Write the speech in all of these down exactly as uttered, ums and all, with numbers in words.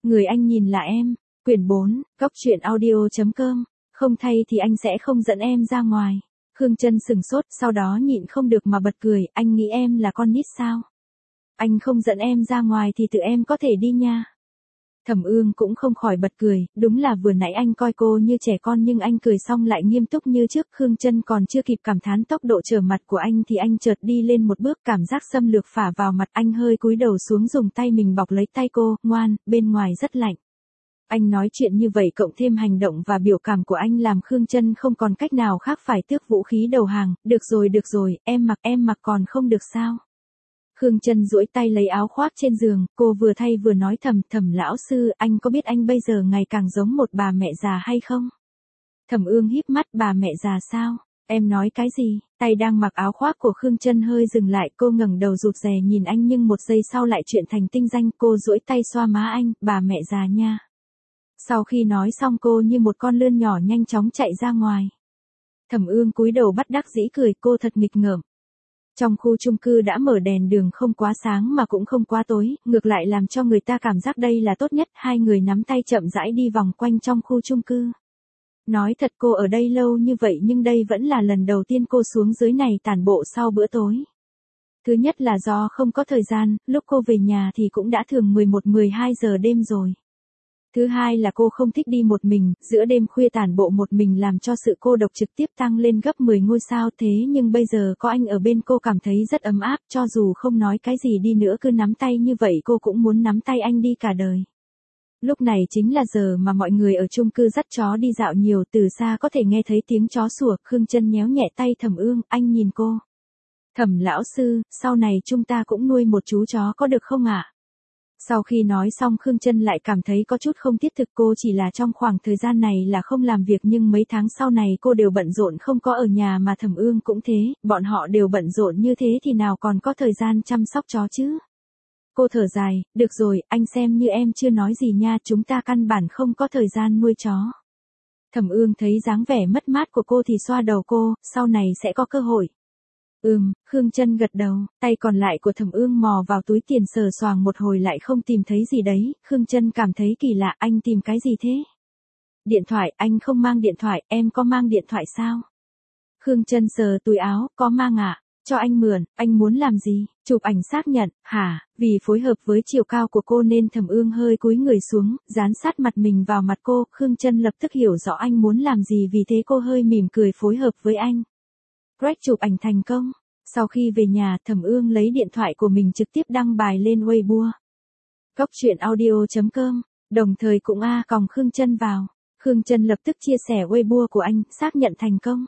Người anh nhìn là em. Quyển bốn, Cóc truyện audio chấm com. Không thay thì anh sẽ không dẫn em ra ngoài. Khương Trân sừng sốt, sau đó nhịn không được mà bật cười, anh nghĩ em là con nít sao? Anh không dẫn em ra ngoài thì tự em có thể đi nha. Thẩm Ương cũng không khỏi bật cười, đúng là vừa nãy anh coi cô như trẻ con nhưng anh cười xong lại nghiêm túc như trước. Khương Trân còn chưa kịp cảm thán tốc độ trở mặt của anh thì anh chợt đi lên một bước, cảm giác xâm lược phả vào mặt, anh hơi cúi đầu xuống dùng tay mình bọc lấy tay cô, ngoan, bên ngoài rất lạnh. Anh nói chuyện như vậy cộng thêm hành động và biểu cảm của anh làm Khương Trân không còn cách nào khác phải tước vũ khí đầu hàng, được rồi được rồi, em mặc em mặc còn không được sao? Khương Trân duỗi tay lấy áo khoác trên giường, cô vừa thay vừa nói thầm, Thẩm lão sư, anh có biết anh bây giờ ngày càng giống một bà mẹ già hay không? Thẩm Ương híp mắt, bà mẹ già sao? Em nói cái gì? Tay đang mặc áo khoác của Khương Trân hơi dừng lại, cô ngẩng đầu rụt rè nhìn anh nhưng một giây sau lại chuyển thành tinh danh, cô duỗi tay xoa má anh, bà mẹ già nha. Sau khi nói xong cô như một con lươn nhỏ nhanh chóng chạy ra ngoài. Thẩm Ương cúi đầu bắt đắc dĩ cười, cô thật nghịch ngợm. Trong khu chung cư đã mở đèn đường không quá sáng mà cũng không quá tối, ngược lại làm cho người ta cảm giác đây là tốt nhất. Hai người nắm tay chậm rãi đi vòng quanh trong khu chung cư. Nói thật cô ở đây lâu như vậy nhưng đây vẫn là lần đầu tiên cô xuống dưới này tản bộ sau bữa tối. Thứ nhất là do không có thời gian, lúc cô về nhà thì cũng đã thường mười một mười hai giờ đêm rồi. Thứ hai là cô không thích đi một mình, giữa đêm khuya tản bộ một mình làm cho sự cô độc trực tiếp tăng lên gấp mười ngôi sao, thế nhưng bây giờ có anh ở bên cô cảm thấy rất ấm áp, cho dù không nói cái gì đi nữa cứ nắm tay như vậy cô cũng muốn nắm tay anh đi cả đời. Lúc này chính là giờ mà mọi người ở chung cư dắt chó đi dạo nhiều, từ xa có thể nghe thấy tiếng chó sủa. Khương Trân nhéo nhẹ tay Thẩm Ương, anh nhìn cô. Thẩm lão sư, sau này chúng ta cũng nuôi một chú chó có được không ạ? Sau khi nói xong Khương Trân lại cảm thấy có chút không thiết thực, cô chỉ là trong khoảng thời gian này là không làm việc nhưng mấy tháng sau này cô đều bận rộn không có ở nhà mà Thẩm Ương cũng thế, bọn họ đều bận rộn như thế thì nào còn có thời gian chăm sóc chó chứ. Cô thở dài, được rồi, anh xem như em chưa nói gì nha, chúng ta căn bản không có thời gian nuôi chó. Thẩm Ương thấy dáng vẻ mất mát của cô thì xoa đầu cô, sau này sẽ có cơ hội. Ừm, Khương Trân gật đầu, tay còn lại của Thẩm Ương mò vào túi tiền sờ soạng một hồi lại không tìm thấy gì đấy, Khương Trân cảm thấy kỳ lạ, anh tìm cái gì thế? Điện thoại, anh không mang điện thoại, em có mang điện thoại sao? Khương Trân sờ túi áo, có mang ạ, à? Cho anh mượn, anh muốn làm gì? Chụp ảnh xác nhận, hả? Vì phối hợp với chiều cao của cô nên Thẩm Ương hơi cúi người xuống, dán sát mặt mình vào mặt cô, Khương Trân lập tức hiểu rõ anh muốn làm gì vì thế cô hơi mỉm cười phối hợp với anh. Greg chụp ảnh thành công. Sau khi về nhà, Thẩm Ương lấy điện thoại của mình trực tiếp đăng bài lên Weibo. Cóc truyện audio chấm com, đồng thời cũng a còng Khương Trân vào. Khương Trân lập tức chia sẻ Weibo của anh, xác nhận thành công.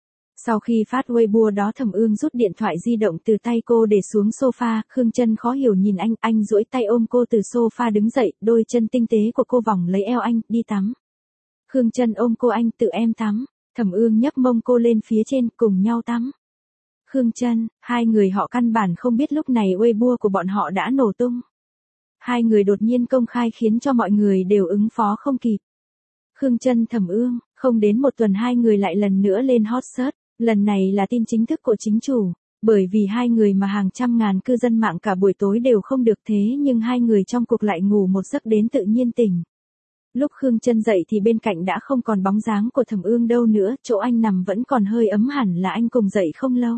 Sau khi phát Weibo đó Thẩm Ương rút điện thoại di động từ tay cô để xuống sofa, Khương Trân khó hiểu nhìn anh, anh duỗi tay ôm cô từ sofa đứng dậy, đôi chân tinh tế của cô vòng lấy eo anh, đi tắm. Khương Trân ôm cô, anh tự em tắm. Thẩm Ương nhấc mông cô lên phía trên, cùng nhau tắm. Khương Trân, hai người họ căn bản không biết lúc này Weibo của bọn họ đã nổ tung. Hai người đột nhiên công khai khiến cho mọi người đều ứng phó không kịp. Khương Trân Thẩm Ương, không đến một tuần hai người lại lần nữa lên hot search, lần này là tin chính thức của chính chủ, bởi vì hai người mà hàng trăm ngàn cư dân mạng cả buổi tối đều không được thế nhưng hai người trong cuộc lại ngủ một giấc đến tự nhiên tỉnh. Lúc Khương Trân dậy thì bên cạnh đã không còn bóng dáng của Thẩm Ương đâu nữa, chỗ anh nằm vẫn còn hơi ấm hẳn là anh cùng dậy không lâu.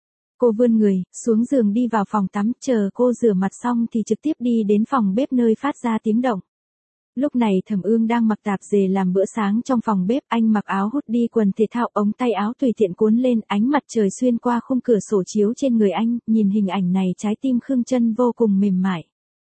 Cô vươn người, xuống giường đi vào phòng tắm, chờ cô rửa mặt xong thì trực tiếp đi đến phòng bếp nơi phát ra tiếng động. Lúc này Thẩm Ương đang mặc tạp dề làm bữa sáng trong phòng bếp, anh mặc áo hoodie quần thể thao, ống tay áo tùy tiện cuốn lên, ánh mặt trời xuyên qua khung cửa sổ chiếu trên người anh, nhìn hình ảnh này trái tim Khương Trân vô cùng mềm mại.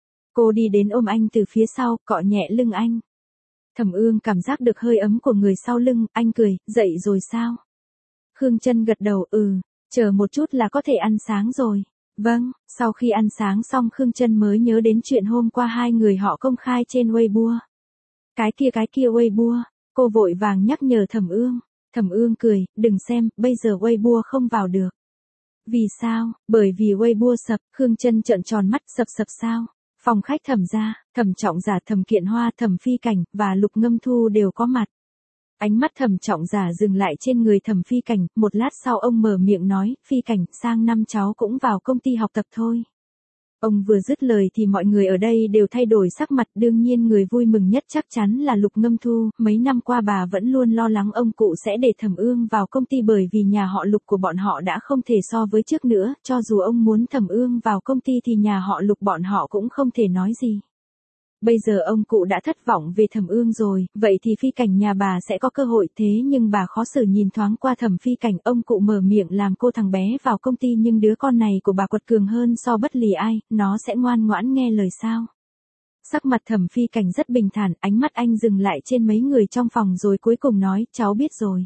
Cô đi đến ôm anh từ phía sau, cọ nhẹ lưng anh. Thẩm Ương cảm giác được hơi ấm của người sau lưng, anh cười, dậy rồi sao? Khương Trân gật đầu, ừ, chờ một chút là có thể ăn sáng rồi. Vâng, sau khi ăn sáng xong Khương Trân mới nhớ đến chuyện hôm qua hai người họ công khai trên Weibo. Cái kia cái kia Weibo, cô vội vàng nhắc nhở Thẩm Ương. Thẩm Ương cười, đừng xem, bây giờ Weibo không vào được. Vì sao? Bởi vì Weibo sập, Khương Trân trợn tròn mắt, sập sập sao? Phòng khách Thẩm gia, Thẩm Trọng Giả, Thẩm Kiện Hoa, Thẩm Phi Cảnh và Lục Ngâm Thu đều có mặt. Ánh mắt Thẩm Trọng Giả dừng lại trên người Thẩm Phi Cảnh, một lát sau ông mở miệng nói, Phi Cảnh, sang năm cháu cũng vào công ty học tập thôi. Ông vừa dứt lời thì mọi người ở đây đều thay đổi sắc mặt, đương nhiên người vui mừng nhất chắc chắn là Lục Ngâm Thu, mấy năm qua bà vẫn luôn lo lắng ông cụ sẽ để Thẩm Ương vào công ty bởi vì nhà họ Lục của bọn họ đã không thể so với trước nữa, cho dù ông muốn Thẩm Ương vào công ty thì nhà họ Lục bọn họ cũng không thể nói gì. Bây giờ ông cụ đã thất vọng về Thẩm Ương rồi, vậy thì Phi Cảnh nhà bà sẽ có cơ hội, thế nhưng bà khó xử nhìn thoáng qua Thẩm Phi Cảnh, ông cụ mở miệng làm cô thằng bé vào công ty nhưng đứa con này của bà quật cường hơn so bất lì ai, nó sẽ ngoan ngoãn nghe lời sao? Sắc mặt Thẩm Phi Cảnh rất bình thản, ánh mắt anh dừng lại trên mấy người trong phòng rồi cuối cùng nói, cháu biết rồi.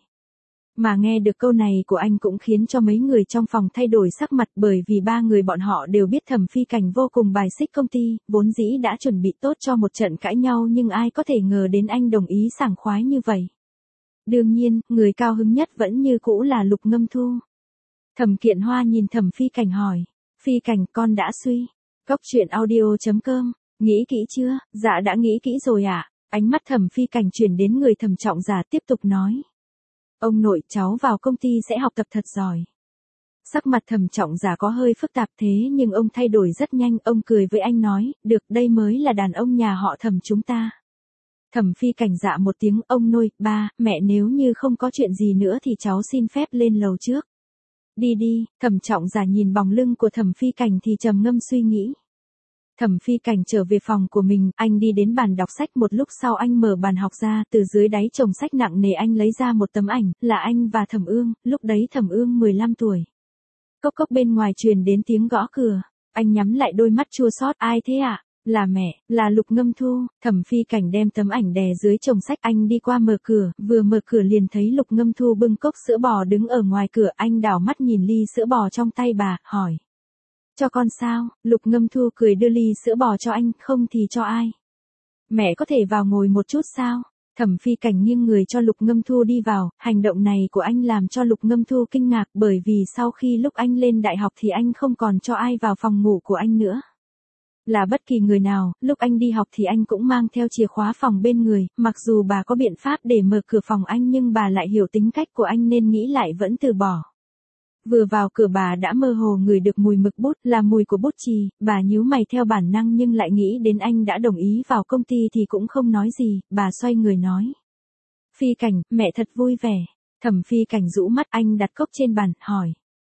Mà nghe được câu này của anh cũng khiến cho mấy người trong phòng thay đổi sắc mặt bởi vì ba người bọn họ đều biết Thẩm Phi Cảnh vô cùng bài xích công ty, vốn dĩ đã chuẩn bị tốt cho một trận cãi nhau nhưng ai có thể ngờ đến anh đồng ý sảng khoái như vậy. Đương nhiên, người cao hứng nhất vẫn như cũ là Lục Ngâm Thu. Thẩm Kiện Hoa nhìn Thẩm Phi Cảnh hỏi, Phi Cảnh con đã suy. Cốc truyện audio chấm com, nghĩ kỹ chưa? Dạ đã nghĩ kỹ rồi ạ. À? Ánh mắt Thẩm Phi Cảnh chuyển đến người Thẩm Trọng Giả tiếp tục nói. Ông nội, cháu vào công ty sẽ học tập thật giỏi. Sắc mặt Thẩm Trọng Giả có hơi phức tạp thế nhưng ông thay đổi rất nhanh, ông cười với anh nói, được, đây mới là đàn ông nhà họ Thẩm chúng ta. Thẩm Phi Cảnh dạ một tiếng, ông nội, ba, mẹ nếu như không có chuyện gì nữa thì cháu xin phép lên lầu trước. Đi đi, Thẩm Trọng Giả nhìn bóng lưng của Thẩm Phi Cảnh thì trầm ngâm suy nghĩ. Thẩm Phi Cảnh trở về phòng của mình, anh đi đến bàn đọc sách, một lúc sau anh mở bàn học ra, từ dưới đáy chồng sách nặng nề anh lấy ra một tấm ảnh, là anh và Thẩm Ương, lúc đấy Thẩm Ương mười lăm tuổi. Cốc cốc bên ngoài truyền đến tiếng gõ cửa, anh nhắm lại đôi mắt chua xót, ai thế ạ? À? Là mẹ, là Lục Ngâm Thu. Thẩm Phi Cảnh đem tấm ảnh đè dưới chồng sách, anh đi qua mở cửa, vừa mở cửa liền thấy Lục Ngâm Thu bưng cốc sữa bò đứng ở ngoài cửa, anh đảo mắt nhìn ly sữa bò trong tay bà, hỏi. Cho con sao? Lục Ngâm Thu cười đưa ly sữa bò cho anh, không thì cho ai? Mẹ có thể vào ngồi một chút sao? Thẩm Phi Cảnh nghiêng người cho Lục Ngâm Thu đi vào, hành động này của anh làm cho Lục Ngâm Thu kinh ngạc bởi vì sau khi lúc anh lên đại học thì anh không còn cho ai vào phòng ngủ của anh nữa. Là bất kỳ người nào, lúc anh đi học thì anh cũng mang theo chìa khóa phòng bên người, mặc dù bà có biện pháp để mở cửa phòng anh nhưng bà lại hiểu tính cách của anh nên nghĩ lại vẫn từ bỏ. Vừa vào cửa bà đã mơ hồ ngửi được mùi mực bút, là mùi của bút chì, bà nhíu mày theo bản năng nhưng lại nghĩ đến anh đã đồng ý vào công ty thì cũng không nói gì, bà xoay người nói. Phi Cảnh, mẹ thật vui vẻ. Thẩm Phi Cảnh rũ mắt, anh đặt cốc trên bàn, hỏi.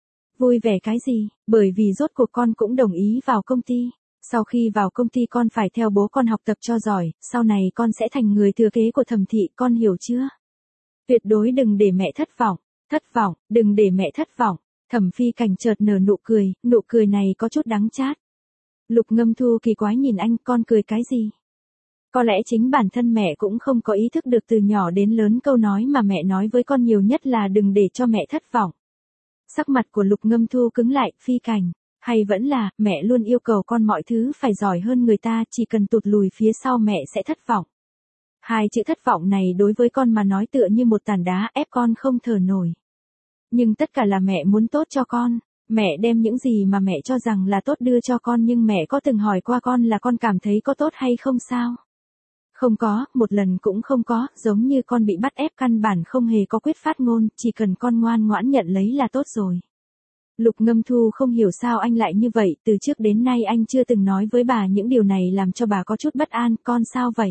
Vui vẻ cái gì? Bởi vì rốt cuộc con cũng đồng ý vào công ty. Sau khi vào công ty con phải theo bố con học tập cho giỏi, sau này con sẽ thành người thừa kế của Thẩm thị, con hiểu chưa? Tuyệt đối đừng để mẹ thất vọng. Thất vọng, đừng để mẹ thất vọng. Thẩm Phi Cảnh chợt nở nụ cười, nụ cười này có chút đắng chát. Lục Ngâm Thu kỳ quái nhìn anh, con cười cái gì? Có lẽ chính bản thân mẹ cũng không có ý thức được từ nhỏ đến lớn câu nói mà mẹ nói với con nhiều nhất là đừng để cho mẹ thất vọng. Sắc mặt của Lục Ngâm Thu cứng lại, Phi Cảnh, hay vẫn là, mẹ luôn yêu cầu con mọi thứ phải giỏi hơn người ta, chỉ cần tụt lùi phía sau mẹ sẽ thất vọng. Hai chữ thất vọng này đối với con mà nói tựa như một tảng đá ép con không thở nổi. Nhưng tất cả là mẹ muốn tốt cho con, mẹ đem những gì mà mẹ cho rằng là tốt đưa cho con nhưng mẹ có từng hỏi qua con là con cảm thấy có tốt hay không sao? Không có, một lần cũng không có, giống như con bị bắt ép căn bản không hề có quyết phát ngôn, chỉ cần con ngoan ngoãn nhận lấy là tốt rồi. Lục Ngâm Thu không hiểu sao anh lại như vậy, từ trước đến nay anh chưa từng nói với bà những điều này làm cho bà có chút bất an, con sao vậy?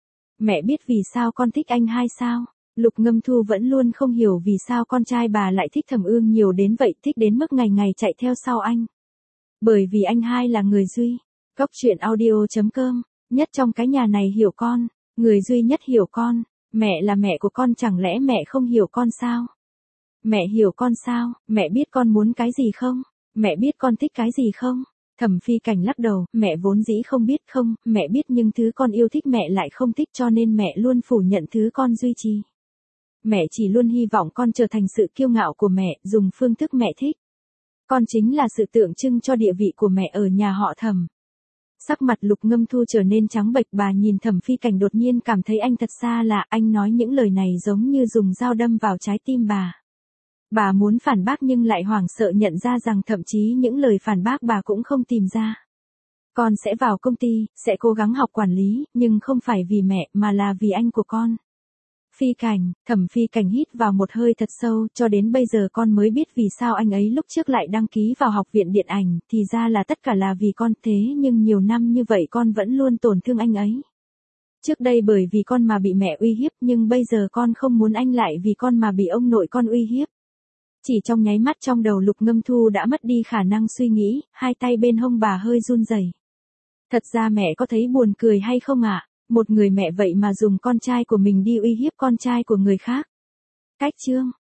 Mẹ biết vì sao con thích anh hay sao? Lục Ngâm Thu vẫn luôn không hiểu vì sao con trai bà lại thích Thẩm Ương nhiều đến vậy, thích đến mức ngày ngày chạy theo sau anh. Bởi vì anh hai là người duy. Cốc truyện audio chấm com, nhất trong cái nhà này hiểu con, người duy nhất hiểu con. Mẹ là mẹ của con, chẳng lẽ mẹ không hiểu con sao? Mẹ hiểu con sao? Mẹ biết con muốn cái gì không? Mẹ biết con thích cái gì không? Thẩm Phi Cảnh lắc đầu, mẹ vốn dĩ không biết, không, mẹ biết nhưng thứ con yêu thích mẹ lại không thích cho nên mẹ luôn phủ nhận thứ con duy trì. Mẹ chỉ luôn hy vọng con trở thành sự kiêu ngạo của mẹ, dùng phương thức mẹ thích. Con chính là sự tượng trưng cho địa vị của mẹ ở nhà họ Thẩm. Sắc mặt Lục Ngâm Thu trở nên trắng bệch, bà nhìn Thẩm Phi Cảnh đột nhiên cảm thấy anh thật xa lạ, anh nói những lời này giống như dùng dao đâm vào trái tim bà. Bà muốn phản bác nhưng lại hoảng sợ nhận ra rằng thậm chí những lời phản bác bà cũng không tìm ra. Con sẽ vào công ty, sẽ cố gắng học quản lý, nhưng không phải vì mẹ mà là vì anh của con. Phi Cảnh, Thẩm Phi Cảnh hít vào một hơi thật sâu, cho đến bây giờ con mới biết vì sao anh ấy lúc trước lại đăng ký vào học viện điện ảnh, thì ra là tất cả là vì con, thế nhưng nhiều năm như vậy con vẫn luôn tổn thương anh ấy. Trước đây bởi vì con mà bị mẹ uy hiếp, nhưng bây giờ con không muốn anh lại vì con mà bị ông nội con uy hiếp. Chỉ trong nháy mắt trong đầu Lục Ngâm Thu đã mất đi khả năng suy nghĩ, hai tay bên hông bà hơi run rẩy. Thật ra mẹ có thấy buồn cười hay không ạ? Một người mẹ vậy mà dùng con trai của mình đi uy hiếp con trai của người khác. Cách chương